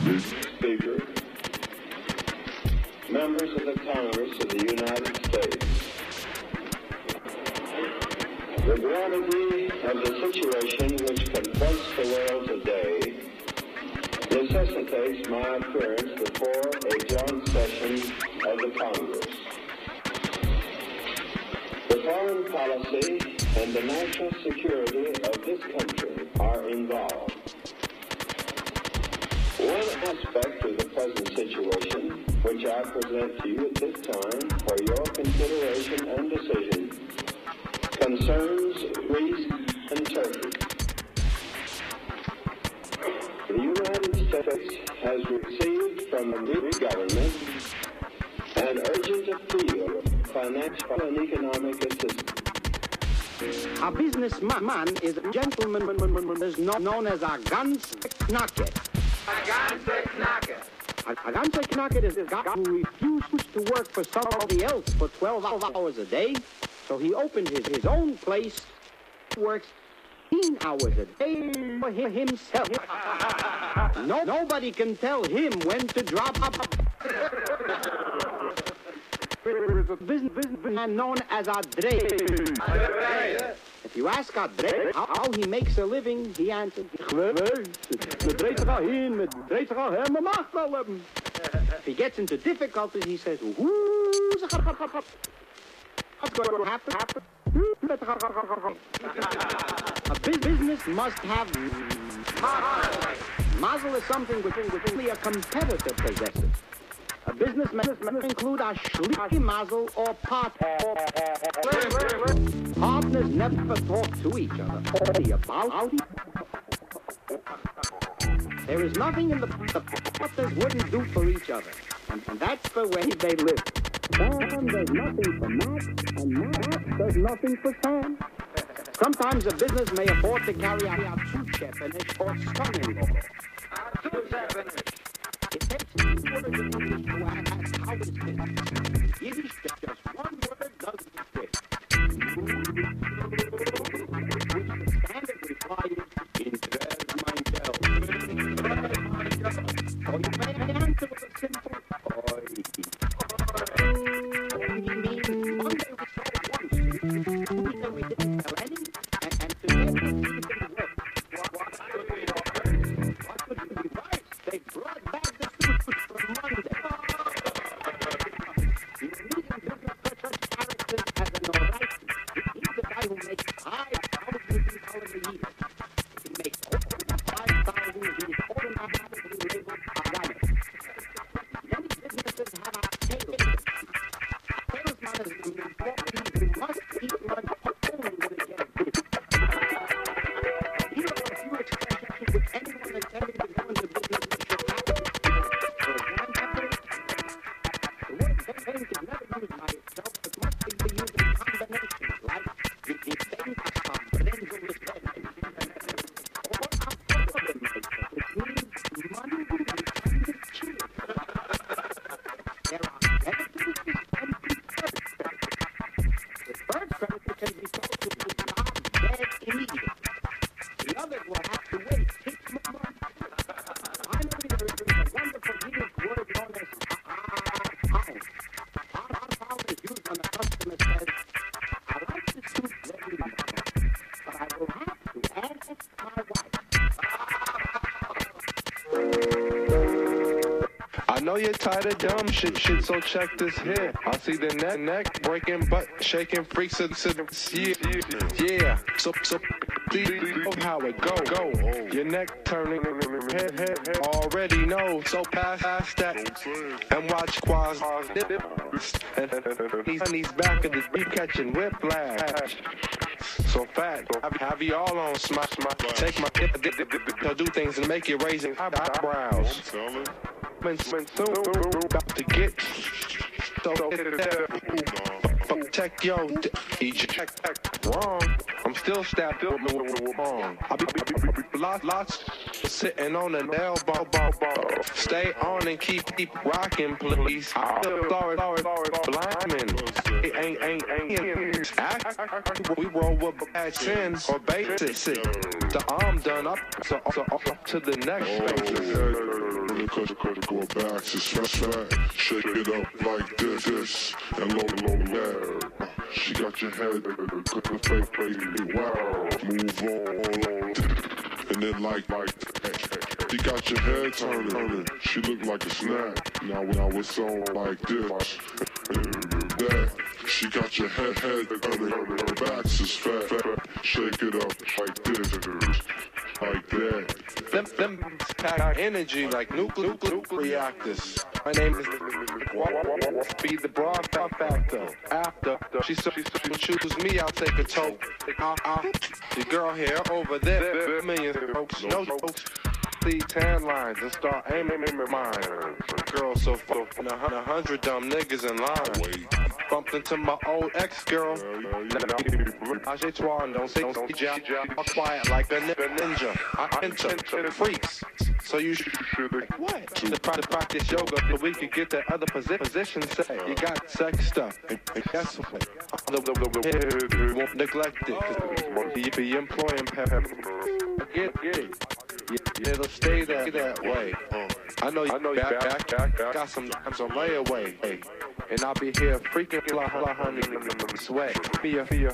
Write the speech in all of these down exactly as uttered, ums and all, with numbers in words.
Speaker, members of the Congress of the United States, the gravity of the situation which confronts the world today necessitates my appearance before a joint session of the Congress. The foreign policy and the national security of this country are involved. One aspect of the present situation, which I present to you at this time for your consideration and decision, concerns Greece and Turkey. The United States has received from the Greek government an urgent appeal of financial and economic assistance. A businessman is a gentleman is known as a Ganzknacker. A Ganzknacker. A Ganzknacker is a guy who refuses to work for somebody else for twelve hours a day, so he opened his, his own place, works eighteen hours a day for himself. No, nobody can tell him when to drop up. There is a business, business man known as Andrei. If you ask Andrei how, how he makes a living, he answers, if he gets into difficulties, he says, who's what's going to happen? happen? A business must have mazel is something which only a competitor possesses. A businessman must include a shlichi mazel or partner. Partners never talk to each other. Only about it. There is nothing in the the partners wouldn't do for each other, and, and that's the way they live. Sam does nothing for Matt, and Matt does nothing for Sam. Sometimes a business may afford to carry out a two-chef-inish or son-in-law. It takes two words in English to ask how it is. Yiddish, just one word doesn't fit. Which the standard reply is, Interest myself. Or you may answer with a simple, Oi. You mean, Monday we saw it once, Tuesday we didn't tell any, and, and today we didn't work. What could be right? What could be right? They brought back the food from Monday. You need a business for such characters as an alright. He's the guy who makes five thousand dollars a year. He makes over five thousand dollars. He's automatically labeled a runner. Many businesses have a salesman. A salesman is an employee who must eat lunch only when it gets busy. Here are a few expressions which anyone intending to go into business should have. For example, the word bank is never used by itself, but must be used in combinations like the defense of Renzo Listetti, or a problem maker, which means money and cheer. There are creditors and preferred creditors. Preferred creditor can be told to be job dead immediately. The others will have to wait six more months. Finally, there is a wonderful Yiddish word known as pound. Pound is used when a customer says, I like the soup very much, but I will have to ask my wife. I know you're tired of dumb shit, shit, so check this here. I see the neck, neck breaking, butt shaking, freaks and sitting. Yeah, yeah. So, so, see how it go, go. Your neck turning, head, head, head. Already know, so pass, pass that, and watch Quaz. And he's, he's back at the deep catching whiplash. So fat, have, have you all on smash, smash. Take my dip, dip, dip, dip, dip, do things and make you raising eyebrows. When soon about to get so check yo check wrong. I'm still stabbed up wrong. I be lots lots sitting on an elbow. Stay on and keep keep rocking, please. Sorry, sorry, blimmin'. Ain't ain't ain't. Act, we roll with bad sins or basis. The arm done up, so, so up to the next. turn it, cut it, cut it, go back, it's fat, fat. Shake it up like this, this, and low, low, low. She got your head, cut the face, face, wow. Move on, and then like, like, she got your head turning. She look like a snack. Now, now it's on like this, that. She got your head, head, turning. Her back is fat, fat. Shake it up like this, like that. Them, them pack energy like nuclear, nuclear reactors. My name is Be the broad factor. After she so she chooses me, I'll take a toke. Uh, uh, the girl here over there, million folks, no folks. See tan lines and start aiming in mine. Girl so fuck and a hundred dumb niggas in line. Bumped into my old ex-girl. I say twan, don't say don't say jab. I'm quiet like a ninja. I enter freaks. So you should what? To practice yoga so we can get that other position say. You got sex stuff. And guess what? You won't neglect it. Cause you be employing pep. Get get it. It'll stay that that way. I know you, I know you back, back, back, back. Got some some layaway. Hey. And I'll be here freaking fly, fly, honey, sweat. Fear, fear,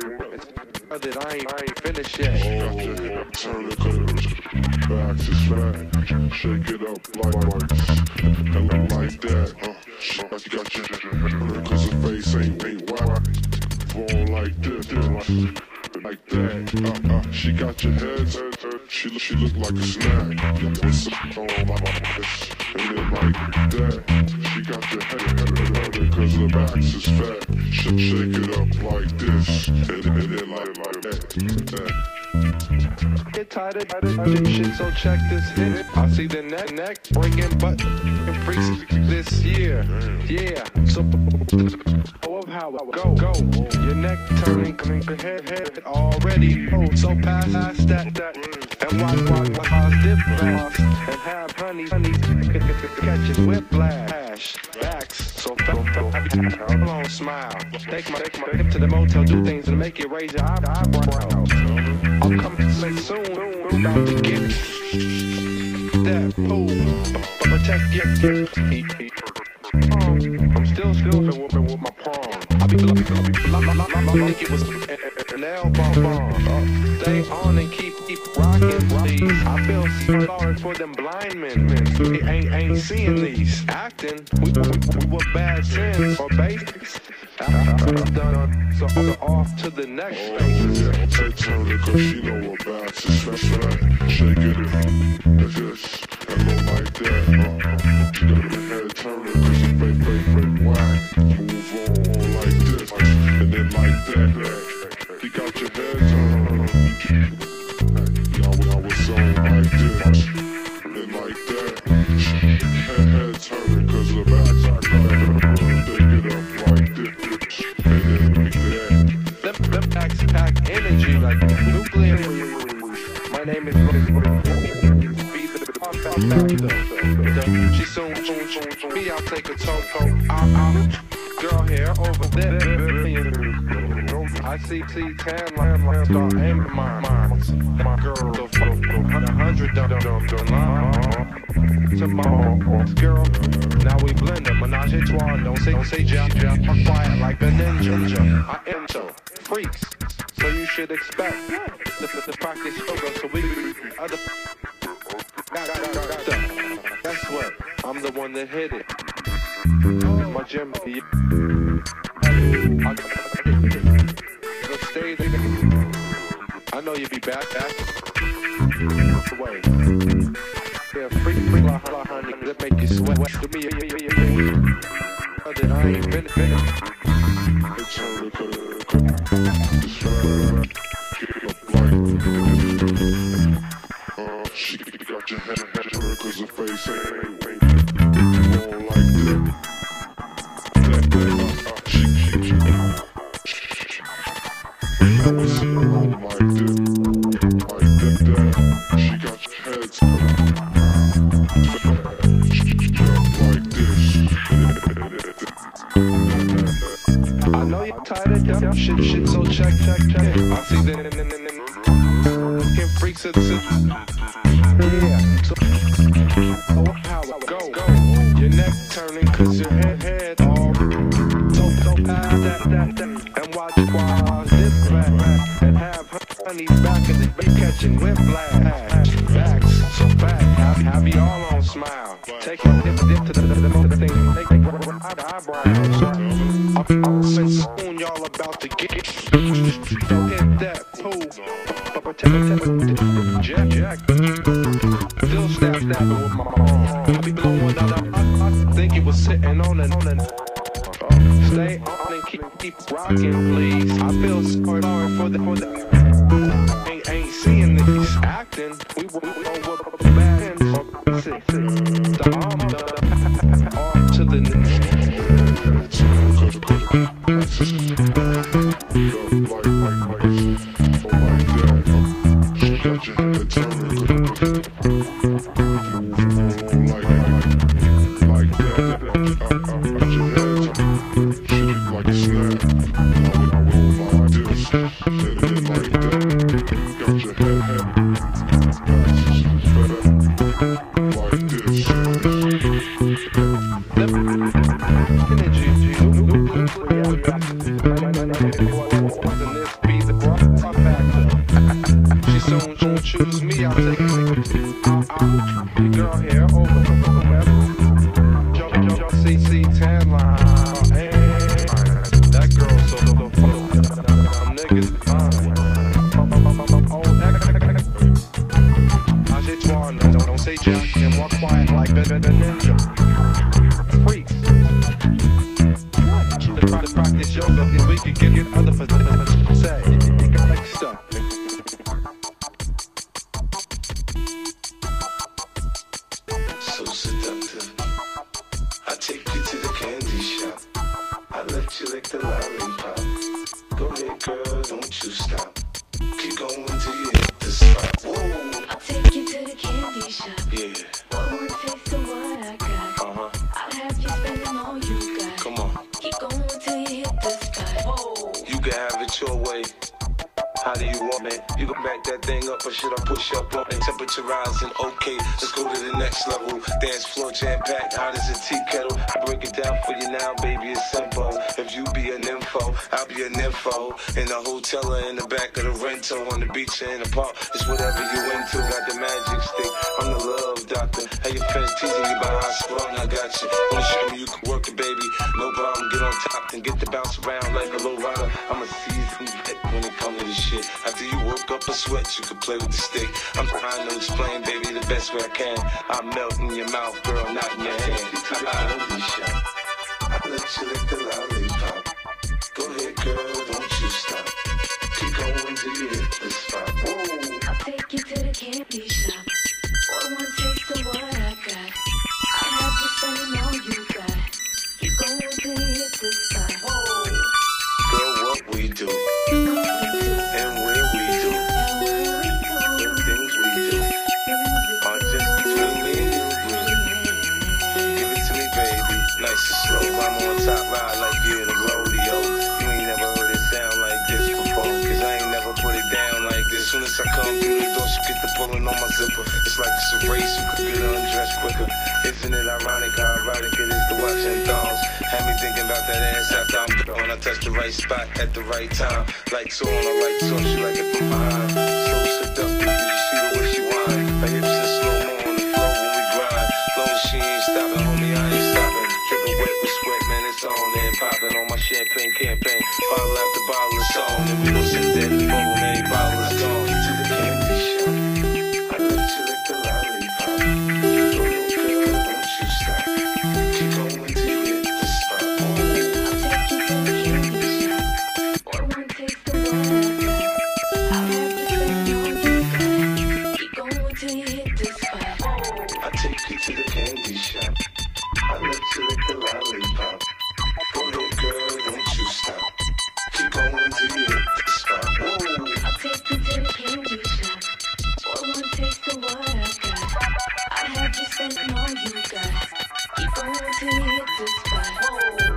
that I ain't, I ain't finished yet. Oh, turn it, cut back is fat. Shake it up like like, and like that. Huh? She got your cause her face ain't ain't whack. Fall like this, like. Like that, uh, uh, she got your head turned, she, she look like a snack. What's up, oh, my, this, and then like that, she got your head turned, cause her back is fat. Sh- shake it up like this, and, and then like, like that, that. Get tired of this shit, so check this hit. I see the neck, neck, breaking butt, and freaks this year, yeah, so, oh, how it go, go, your neck turning, coming to head, head, already, oh, so past, past that, that, and watch, watch, watch, watch, dip fast, and have honey, honey, catches whiplash, backs, so hold on, smile, take my, take my hip to the motel, do things to make it raise your eyebrows, I'll come soon, about to get that, oh, protect your, um, I'm still, still whooping with my palm. I be like it was an elbow bomb. Stay on and keep keep rocking, please. I feel sorry for them blind men. We ain't ain't seeing these acting. We, we, we were bad sins or basics. Done, so, so off to the next phase. Take turn it, cause she know what bad is. Shake it, it's this, and go like that. She got her head turning, cause she fake, fake, fake, whack. Move on like this, and then like that. She got your head turned. Now, now it's on like this, and then like that. Head, head turning, cause her back's like that. Take it up like this, and then like that. Them, them packs pack energy like nuclear. My name is Be the factor. She soon, soon, soon, soon. Me, I'll take a toe, toe. Out, out. Girl here, over there. I see, see, tan line, start aiming my minds. My girl, a hundred dumb, dumb, dumb, dumb. To my girl, now we blend them. Menage a trois, don't say, don't say jump, jump. I'm quiet like a ninja. I enter freaks, so you should expect the, the, the practice yoga, so we other. Guess what? I'm the one that hit it. My gym, I stay there. I know you be back, back. Away. Yeah, freak, freak, la, la, honey, that make you sweat. To me, yeah, yeah, yeah, yeah. That I ain't been, been. It's only uh, she got your head, head, head, cause her face ain't, ain't, roll like that. That, that, uh, she, she, she, I was in the room like this, like that, that. She got your head like this. I know you're tired of dumb shit, shit, so check, check, check. I see that, freaks, it's, yeah, so, oh, catching whiplash. Facts, so fat, happy, happy all on smile. Take a dip, dip to the, the, the, the thing, make it out the eyebrows. I'll send soon, y'all about to get it. Don't hit that pool. Jack, Jack. Still stab stabbing with my arm. I be blowing out, I, I think it was sitting on an, on an. Uh, stay on and keep, keep rocking, please. I feel sorry for the, for the. Ain't, ain't seeing this acting. We were over bad ends. The arm, the arm to the choose me, I'll take it. Girl here, over, whoever. Yo, yo, yo, C C tan line. Hey, that girl so, so, so, so, I'm niggas fine. I say Twan, don't, don't say Jack, and walk quiet like the, the, the ninja. Freaks. To practice yoga, and we could get, get other for the say, you got like stuff. So seductive. I take you to the candy shop. I let you lick the lollipop. Go ahead, girl, don't you stop. Keep going till you hit the spot. Whoa. I'll take you to the candy shop. Yeah. One more taste of what I got. Uh-huh. I'll have you spending all you got. Come on. Keep going till you hit the spot. Whoa. You can have it your way. How do you want it? You can back that thing up or should I push up on it? Temperature rising, okay, let's go to the next level. Dance floor jam-packed, hot as a tea kettle. I break it down for you now, baby, it's simple. If you be an info, I'll be an info. In the hotel or in the back of the rental, on the beach or in the park, it's whatever you into. Got the magic stick, I'm the love doctor. Hey, your friends teasing you about how strong I got you. Wanna show me you can work it, baby? No problem, get on top and get to bounce around like a low rider. I'm a seasoned vet when it comes to this shit. After you work up a sweat, you can play with the stick. I'm trying to explain, baby, the best way I can. I melt in your mouth, girl, not in your hand. I let you lick the lollipop. Go ahead, girl, don't you stop. Keep going till you hit the spot. Whoa. I'll take you to the candy shop. One more taste of what I got. I'll have you spending all you got. Keep going till you hit the spot. Whoa. Girl, what we do, and where we do, the things we do, are just between me and you. Give it to me, baby, nice and slow. I'm on top, ride like you in a rodeo. You ain't never heard it sound like this before, cause I ain't never put it down like this. Soon as I come through the door, she get the pulling on my zipper. It's like it's a race, you could get undressed quicker. Isn't it ironic how erotic it is to watch them thongs? Had me thinking about that ass after I'm gone. I touch the right spot at the right time. Lights on, I like so she like it from behind. So seductive, you see the way she whine. Her hips in slow-mo on the floor when we grind. Long as she ain't stopping, homie, I ain't stopping. Dripping wet with sweat, man, it's on and popping on my champagne campaign. Bottle after bottle, it's on, and we gon' sit there before the main bottle is gone. To the candy shop, I let you lick the lollipop. Go ahead, girl, don't you stop. Keep going till you hit the spot. I'll take you to the candy shop. One more taste of what I got. I'll have you spending all you got. Keep going till you hit the spot. Whoa. I take you to the candy shop. I let you lick the lollipop. Go ahead, girl, don't you stop. Keep going till you hit the spot. Whoa. I'll take you to the candy shop. One more taste of what I got. I'll have you spending all you got. Keep going till you hit the spot. Whoa.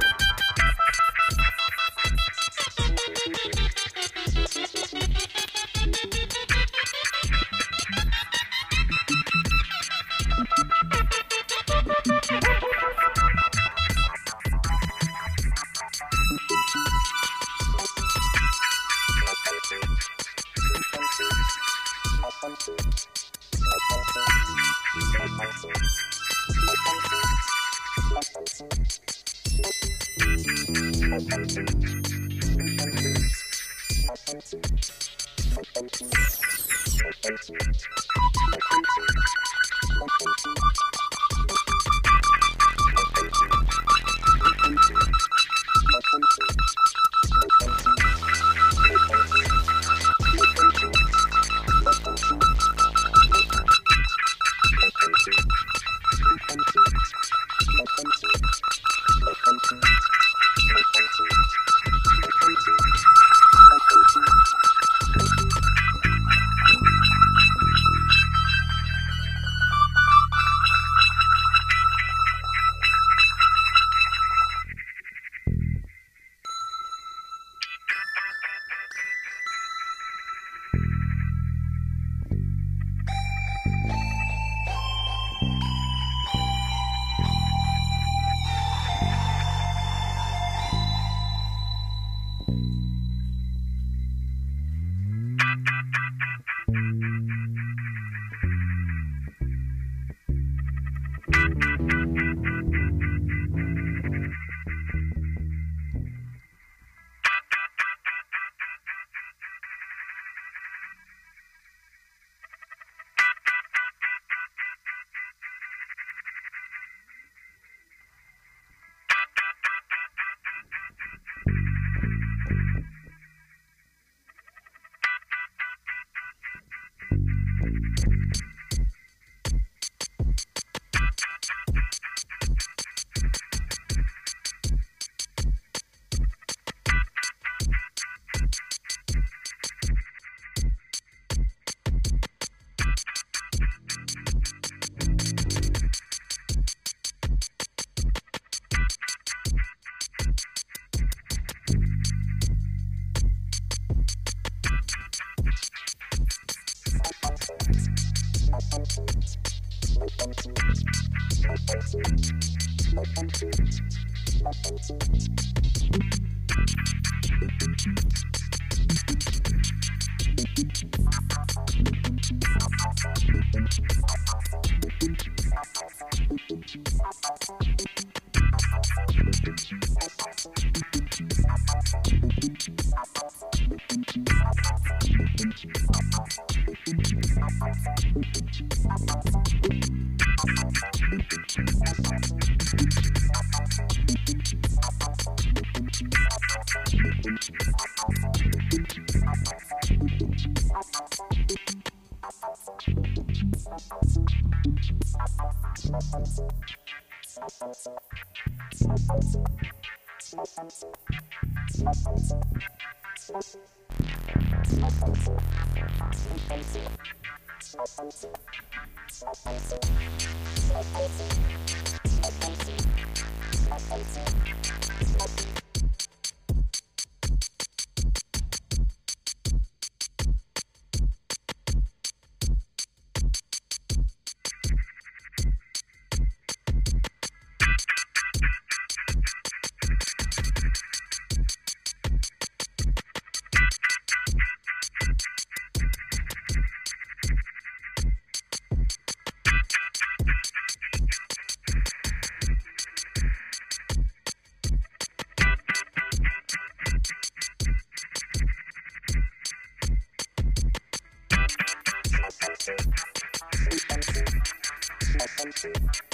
Thank you.